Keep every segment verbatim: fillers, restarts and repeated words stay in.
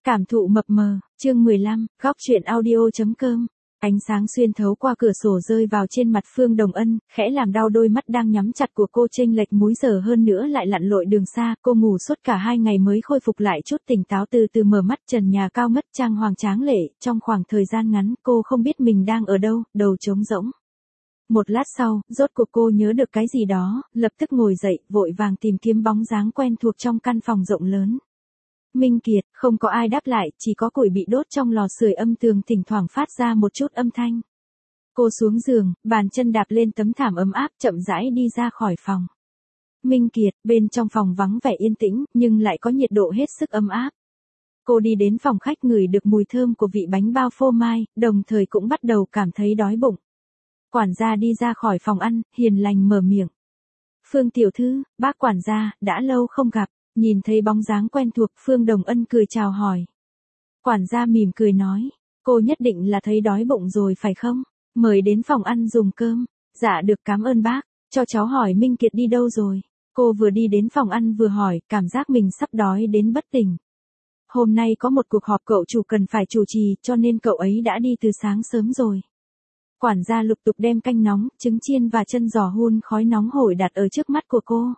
Cảm thụ mập mờ, chương mười lăm, góc truyện audio.com. Ánh sáng xuyên thấu qua cửa sổ rơi vào trên mặt Phương Đồng Ân, khẽ làm đau đôi mắt đang nhắm chặt của cô chênh lệch múi giờ hơn nữa lại lặn lội đường xa. Cô ngủ suốt cả hai ngày mới khôi phục lại chút tỉnh táo, từ từ mở mắt. Trần nhà cao ngất, trang hoàng tráng lệ, trong khoảng thời gian ngắn cô không biết mình đang ở đâu, đầu trống rỗng. Một lát sau, rốt cuộc cô nhớ được cái gì đó, lập tức ngồi dậy, vội vàng tìm kiếm bóng dáng quen thuộc trong căn phòng rộng lớn. Minh Kiệt, không có ai đáp lại, chỉ có củi bị đốt trong lò sưởi âm tường thỉnh thoảng phát ra một chút âm thanh. Cô xuống giường, bàn chân đạp lên tấm thảm ấm áp, chậm rãi đi ra khỏi phòng. Minh Kiệt, bên trong phòng vắng vẻ yên tĩnh, nhưng lại có nhiệt độ hết sức ấm áp. Cô đi đến phòng khách, ngửi được mùi thơm của vị bánh bao phô mai, đồng thời cũng bắt đầu cảm thấy đói bụng. Quản gia đi ra khỏi phòng ăn, hiền lành mở miệng. Phương tiểu thư, bác quản gia, đã lâu không gặp. Nhìn thấy bóng dáng quen thuộc, Phương Đồng Ân cười chào hỏi. Quản gia mỉm cười nói, cô nhất định là thấy đói bụng rồi phải không? Mời đến phòng ăn dùng cơm. Dạ được, cảm ơn bác. Cho cháu hỏi Minh Kiệt đi đâu rồi? Cô vừa đi đến phòng ăn vừa hỏi, cảm giác mình sắp đói đến bất tỉnh. Hôm nay có một cuộc họp cậu chủ cần phải chủ trì, cho nên cậu ấy đã đi từ sáng sớm rồi. Quản gia lục tục đem canh nóng, trứng chiên và chân giò hun khói nóng hổi đặt ở trước mắt của cô.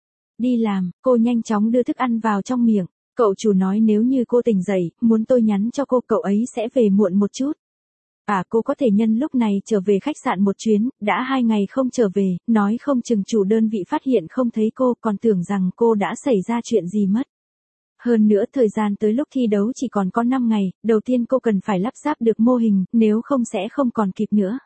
Đi làm, cô nhanh chóng đưa thức ăn vào trong miệng. Cậu chủ nói nếu như cô tỉnh dậy, muốn tôi nhắn cho cô, cậu ấy sẽ về muộn một chút. À, cô có thể nhân lúc này trở về khách sạn một chuyến, đã hai ngày không trở về, nói không chừng chủ đơn vị phát hiện không thấy cô, còn tưởng rằng cô đã xảy ra chuyện gì mất. Hơn nữa thời gian tới lúc thi đấu chỉ còn có năm ngày, đầu tiên cô cần phải lắp ráp được mô hình, nếu không sẽ không còn kịp nữa.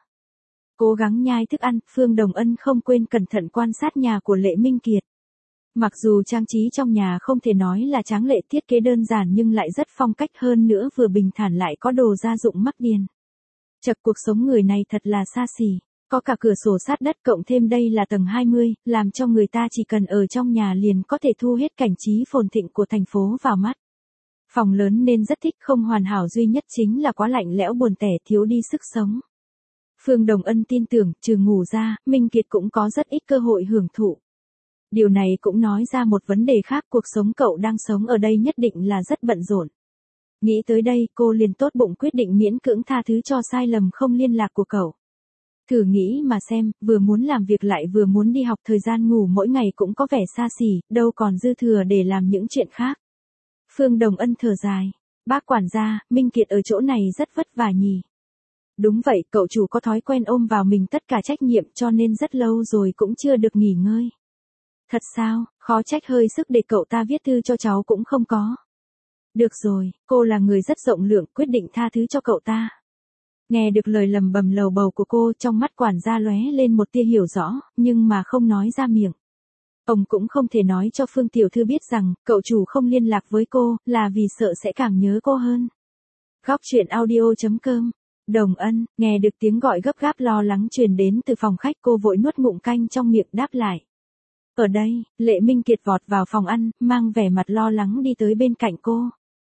Cố gắng nhai thức ăn, Phương Đồng Ân không quên cẩn thận quan sát nhà của Lệ Minh Kiệt. Mặc dù trang trí trong nhà không thể nói là tráng lệ, thiết kế đơn giản nhưng lại rất phong cách, hơn nữa vừa bình thản lại có đồ gia dụng mắc tiền. Chật, cuộc sống người này thật là xa xỉ, có cả cửa sổ sát đất, cộng thêm đây là tầng hai mươi, làm cho người ta chỉ cần ở trong nhà liền có thể thu hết cảnh trí phồn thịnh của thành phố vào mắt. Phòng lớn nên rất thích, không hoàn hảo duy nhất chính là quá lạnh lẽo buồn tẻ, thiếu đi sức sống. Phương Đồng Ân tin tưởng, trừ ngủ ra, Minh Kiệt cũng có rất ít cơ hội hưởng thụ. Điều này cũng nói ra một vấn đề khác, cuộc sống cậu đang sống ở đây nhất định là rất bận rộn. Nghĩ tới đây, cô liền tốt bụng quyết định miễn cưỡng tha thứ cho sai lầm không liên lạc của cậu. Thử nghĩ mà xem, vừa muốn làm việc lại vừa muốn đi học, thời gian ngủ mỗi ngày cũng có vẻ xa xỉ, đâu còn dư thừa để làm những chuyện khác. Phương Đồng Ân thở dài. Bác quản gia, Minh Kiệt ở chỗ này rất vất vả nhỉ. Đúng vậy, cậu chủ có thói quen ôm vào mình tất cả trách nhiệm, cho nên rất lâu rồi cũng chưa được nghỉ ngơi. Thật sao, khó trách hơi sức để cậu ta viết thư cho cháu cũng không có. Được rồi, cô là người rất rộng lượng, quyết định tha thứ cho cậu ta. Nghe được lời lầm bầm lầu bầu của cô, trong mắt quản gia lóe lên một tia hiểu rõ, nhưng mà không nói ra miệng. Ông cũng không thể nói cho Phương tiểu thư biết rằng, cậu chủ không liên lạc với cô, là vì sợ sẽ càng nhớ cô hơn. Góc truyện audio.com. Đồng Ân, nghe được tiếng gọi gấp gáp lo lắng truyền đến từ phòng khách, cô vội nuốt ngụm canh trong miệng đáp lại. Ở đây, Lệ Minh Kiệt vọt vào phòng ăn, mang vẻ mặt lo lắng đi tới bên cạnh cô.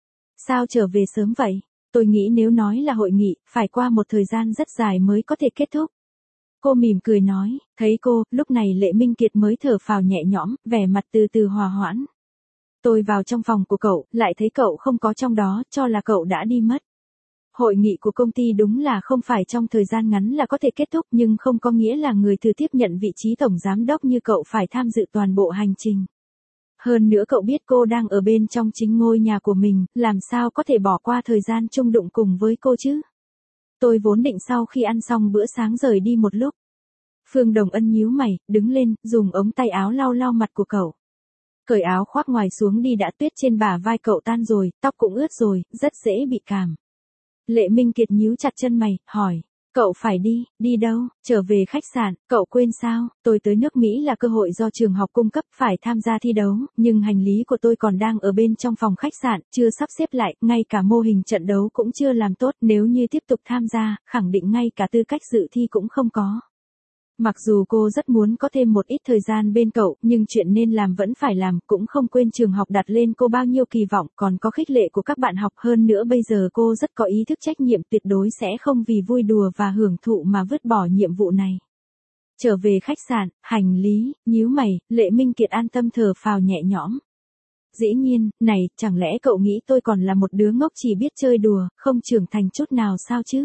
Sao trở về sớm vậy? Tôi nghĩ nếu nói là hội nghị, phải qua một thời gian rất dài mới có thể kết thúc. Cô mỉm cười nói, thấy cô, lúc này Lệ Minh Kiệt mới thở phào nhẹ nhõm, vẻ mặt từ từ hòa hoãn. Tôi vào trong phòng của cậu, lại thấy cậu không có trong đó, cho là cậu đã đi mất. Hội nghị của công ty đúng là không phải trong thời gian ngắn là có thể kết thúc, nhưng không có nghĩa là người thừa tiếp nhận vị trí tổng giám đốc như cậu phải tham dự toàn bộ hành trình. Hơn nữa cậu biết cô đang ở bên trong chính ngôi nhà của mình, làm sao có thể bỏ qua thời gian chung đụng cùng với cô chứ? Tôi vốn định sau khi ăn xong bữa sáng rời đi một lúc. Phương Đồng Ân nhíu mày, đứng lên, dùng ống tay áo lau lau mặt của cậu. Cởi áo khoác ngoài xuống đi, đã tuyết trên bả vai cậu tan rồi, tóc cũng ướt rồi, rất dễ bị cảm. Lệ Minh Kiệt nhíu chặt chân mày, hỏi, cậu phải đi, đi đâu, trở về khách sạn, cậu quên sao, tôi tới nước Mỹ là cơ hội do trường học cung cấp, phải tham gia thi đấu, nhưng hành lý của tôi còn đang ở bên trong phòng khách sạn, chưa sắp xếp lại, ngay cả mô hình trận đấu cũng chưa làm tốt, nếu như tiếp tục tham gia, khẳng định ngay cả tư cách dự thi cũng không có. Mặc dù cô rất muốn có thêm một ít thời gian bên cậu, nhưng chuyện nên làm vẫn phải làm, cũng không quên trường học đặt lên cô bao nhiêu kỳ vọng, còn có khích lệ của các bạn học, hơn nữa bây giờ cô rất có ý thức trách nhiệm, tuyệt đối sẽ không vì vui đùa và hưởng thụ mà vứt bỏ nhiệm vụ này. Trở về khách sạn, hành lý, nhíu mày, Lệ Minh Kiệt an tâm thở phào nhẹ nhõm. Dĩ nhiên, này, chẳng lẽ cậu nghĩ tôi còn là một đứa ngốc chỉ biết chơi đùa, không trưởng thành chút nào sao chứ?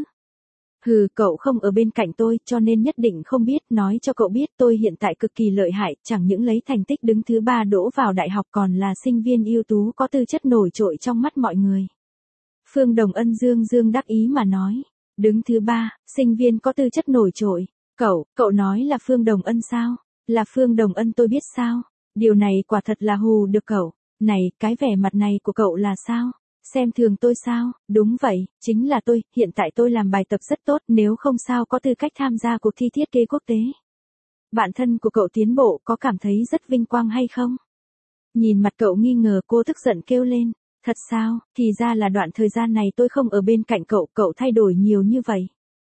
Hừ, cậu không ở bên cạnh tôi, cho nên nhất định không biết, nói cho cậu biết tôi hiện tại cực kỳ lợi hại, chẳng những lấy thành tích đứng thứ ba đỗ vào đại học còn là sinh viên ưu tú có tư chất nổi trội trong mắt mọi người. Phương Đồng Ân dương dương đắc ý mà nói, đứng thứ ba, sinh viên có tư chất nổi trội. Cậu, cậu nói là Phương Đồng Ân sao? Là Phương Đồng Ân tôi biết sao? Điều này quả thật là hù được cậu. Này, cái vẻ mặt này của cậu là sao? Xem thường tôi sao? Đúng vậy, chính là tôi, hiện tại tôi làm bài tập rất tốt, nếu không sao có tư cách tham gia cuộc thi thiết kế quốc tế. Bạn thân của cậu tiến bộ có cảm thấy rất vinh quang hay không? Nhìn mặt cậu nghi ngờ, cô tức giận kêu lên. Thật sao, thì ra là đoạn thời gian này tôi không ở bên cạnh cậu, cậu thay đổi nhiều như vậy.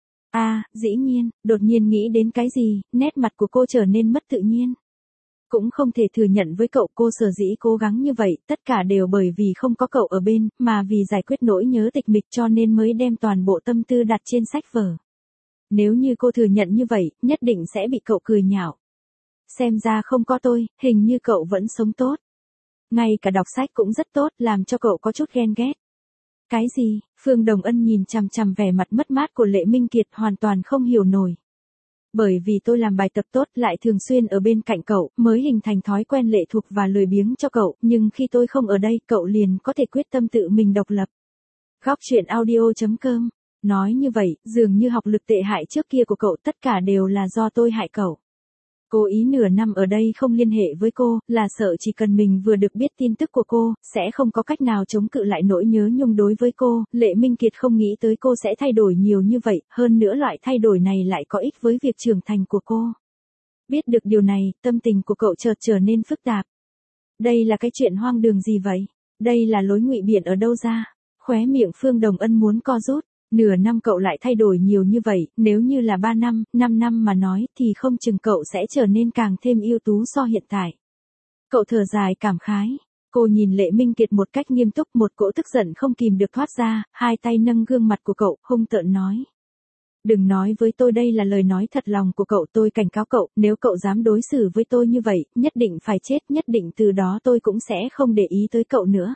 À, dĩ nhiên, đột nhiên nghĩ đến cái gì, nét mặt của cô trở nên mất tự nhiên. Cũng không thể thừa nhận với cậu, cô sở dĩ cố gắng như vậy, tất cả đều bởi vì không có cậu ở bên, mà vì giải quyết nỗi nhớ tịch mịch cho nên mới đem toàn bộ tâm tư đặt trên sách vở. Nếu như cô thừa nhận như vậy, nhất định sẽ bị cậu cười nhạo. Xem ra không có tôi, hình như cậu vẫn sống tốt. Ngay cả đọc sách cũng rất tốt, làm cho cậu có chút ghen ghét. Cái gì? Phương Đồng Ân nhìn chằm chằm vẻ mặt mất mát của Lệ Minh Kiệt hoàn toàn không hiểu nổi. Bởi vì tôi làm bài tập tốt lại thường xuyên ở bên cạnh cậu, mới hình thành thói quen lệ thuộc và lười biếng cho cậu, nhưng khi tôi không ở đây, cậu liền có thể quyết tâm tự mình độc lập. Góc truyện audio chấm com. Nói như vậy, dường như học lực tệ hại trước kia của cậu tất cả đều là do tôi hại cậu. Cố ý nửa năm ở đây không liên hệ với cô, là sợ chỉ cần mình vừa được biết tin tức của cô, sẽ không có cách nào chống cự lại nỗi nhớ nhung đối với cô. Lệ Minh Kiệt không nghĩ tới cô sẽ thay đổi nhiều như vậy, hơn nữa loại thay đổi này lại có ích với việc trưởng thành của cô. Biết được điều này, tâm tình của cậu chợt trở nên phức tạp. Đây là cái chuyện hoang đường gì vậy? Đây là lối ngụy biện ở đâu ra? Khóe miệng Phương Đồng Ân muốn co rút. Nửa năm cậu lại thay đổi nhiều như vậy, nếu như là ba năm, năm năm mà nói thì không chừng cậu sẽ trở nên càng thêm ưu tú so hiện tại. Cậu thở dài cảm khái. Cô nhìn Lệ Minh Kiệt một cách nghiêm túc, một cỗ tức giận không kìm được thoát ra, hai tay nâng gương mặt của cậu, hung tợn nói. Đừng nói với tôi, đây là lời nói thật lòng của cậu, tôi cảnh cáo cậu, nếu cậu dám đối xử với tôi như vậy, nhất định phải chết, nhất định từ đó tôi cũng sẽ không để ý tới cậu nữa.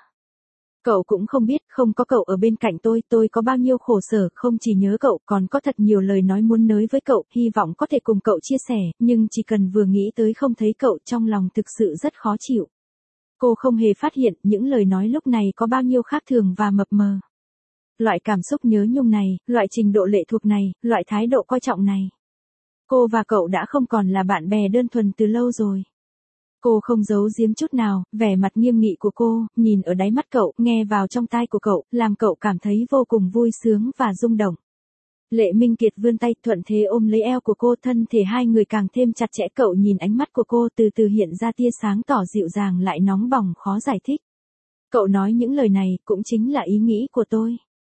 Cậu cũng không biết, không có cậu ở bên cạnh tôi, tôi có bao nhiêu khổ sở, không chỉ nhớ cậu, còn có thật nhiều lời nói muốn nói với cậu, hy vọng có thể cùng cậu chia sẻ, nhưng chỉ cần vừa nghĩ tới không thấy cậu trong lòng thực sự rất khó chịu. Cô không hề phát hiện những lời nói lúc này có bao nhiêu khác thường và mập mờ. Loại cảm xúc nhớ nhung này, loại trình độ lệ thuộc này, loại thái độ coi trọng này. Cô và cậu đã không còn là bạn bè đơn thuần từ lâu rồi. Cô không giấu giếm chút nào, vẻ mặt nghiêm nghị của cô, nhìn ở đáy mắt cậu, nghe vào trong tai của cậu, làm cậu cảm thấy vô cùng vui sướng và rung động. Lệ Minh Kiệt vươn tay thuận thế ôm lấy eo của cô, thân thể hai người càng thêm chặt chẽ, cậu nhìn ánh mắt của cô từ từ hiện ra tia sáng tỏ dịu dàng lại nóng bỏng khó giải thích. Cậu nói những lời này cũng chính là ý nghĩ của tôi.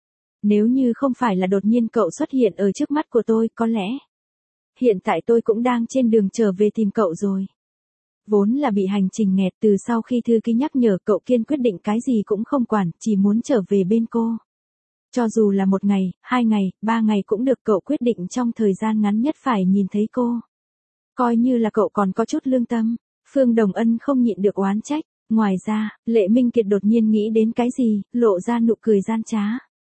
Nếu như không phải là đột nhiên cậu xuất hiện ở trước mắt của tôi, có lẽ hiện tại tôi cũng đang trên đường trở về tìm cậu rồi. Vốn là bị hành trình nghẹt, từ sau khi thư ký nhắc nhở cậu kiên quyết định cái gì cũng không quản, chỉ muốn trở về bên cô. Cho dù là một ngày, hai ngày, ba ngày cũng được, cậu quyết định trong thời gian ngắn nhất phải nhìn thấy cô. Coi như là cậu còn có chút lương tâm. Phương Đồng Ân không nhịn được oán trách. Ngoài ra, Lệ Minh Kiệt đột nhiên nghĩ đến cái gì, lộ ra nụ cười gian trá.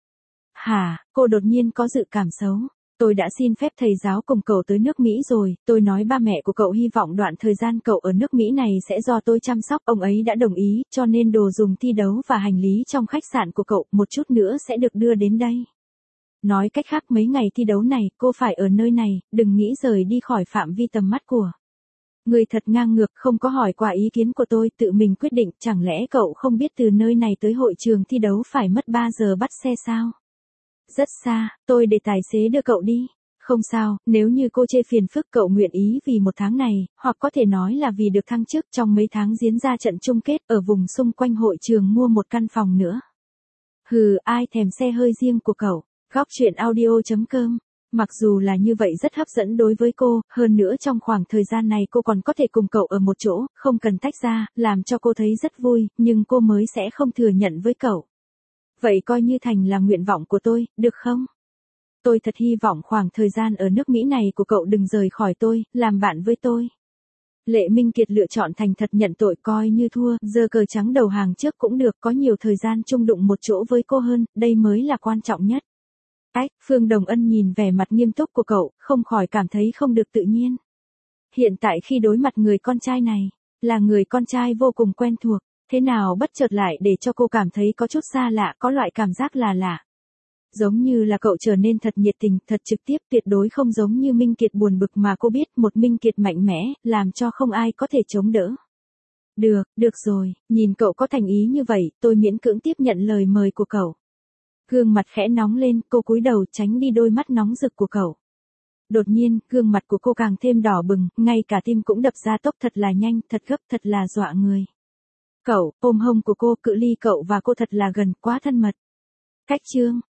Hả, cô đột nhiên có dự cảm xấu. Tôi đã xin phép thầy giáo cùng cậu tới nước Mỹ rồi, tôi nói ba mẹ của cậu hy vọng đoạn thời gian cậu ở nước Mỹ này sẽ do tôi chăm sóc, ông ấy đã đồng ý, cho nên đồ dùng thi đấu và hành lý trong khách sạn của cậu một chút nữa sẽ được đưa đến đây. Nói cách khác, mấy ngày thi đấu này, cô phải ở nơi này, đừng nghĩ rời đi khỏi phạm vi tầm mắt của. Người thật ngang ngược, không có hỏi qua ý kiến của tôi, tự mình quyết định, chẳng lẽ cậu không biết từ nơi này tới hội trường thi đấu phải mất ba giờ bắt xe sao? Rất xa, tôi để tài xế đưa cậu đi. Không sao, nếu như cô chê phiền phức, cậu nguyện ý vì một tháng này, hoặc có thể nói là vì được thăng chức trong mấy tháng diễn ra trận chung kết ở vùng xung quanh hội trường mua một căn phòng nữa. Hừ, ai thèm xe hơi riêng của cậu. Góc truyện audio chấm com. Mặc dù là như vậy rất hấp dẫn đối với cô, hơn nữa trong khoảng thời gian này cô còn có thể cùng cậu ở một chỗ, không cần tách ra, làm cho cô thấy rất vui, nhưng cô mới sẽ không thừa nhận với cậu. Vậy coi như thành là nguyện vọng của tôi, được không? Tôi thật hy vọng khoảng thời gian ở nước Mỹ này của cậu đừng rời khỏi tôi, làm bạn với tôi. Lệ Minh Kiệt lựa chọn thành thật nhận tội coi như thua, giơ cờ trắng đầu hàng trước cũng được, có nhiều thời gian chung đụng một chỗ với cô hơn, đây mới là quan trọng nhất. Ách, Phương Đồng Ân nhìn vẻ mặt nghiêm túc của cậu, không khỏi cảm thấy không được tự nhiên. Hiện tại khi đối mặt người con trai này, là người con trai vô cùng quen thuộc, thế nào bất chợt lại để cho cô cảm thấy có chút xa lạ, có loại cảm giác là lạ. Giống như là cậu trở nên thật nhiệt tình, thật trực tiếp, tuyệt đối không giống như Minh Kiệt buồn bực mà cô biết, một Minh Kiệt mạnh mẽ, làm cho không ai có thể chống đỡ. Được, được rồi, nhìn cậu có thành ý như vậy, tôi miễn cưỡng tiếp nhận lời mời của cậu. Gương mặt khẽ nóng lên, cô cúi đầu tránh đi đôi mắt nóng rực của cậu. Đột nhiên, gương mặt của cô càng thêm đỏ bừng, ngay cả tim cũng đập ra tốc thật là nhanh, thật gấp, thật là dọa người. Cậu, ôm hông của cô, cự ly cậu và cô thật là gần, quá thân mật. Cách chương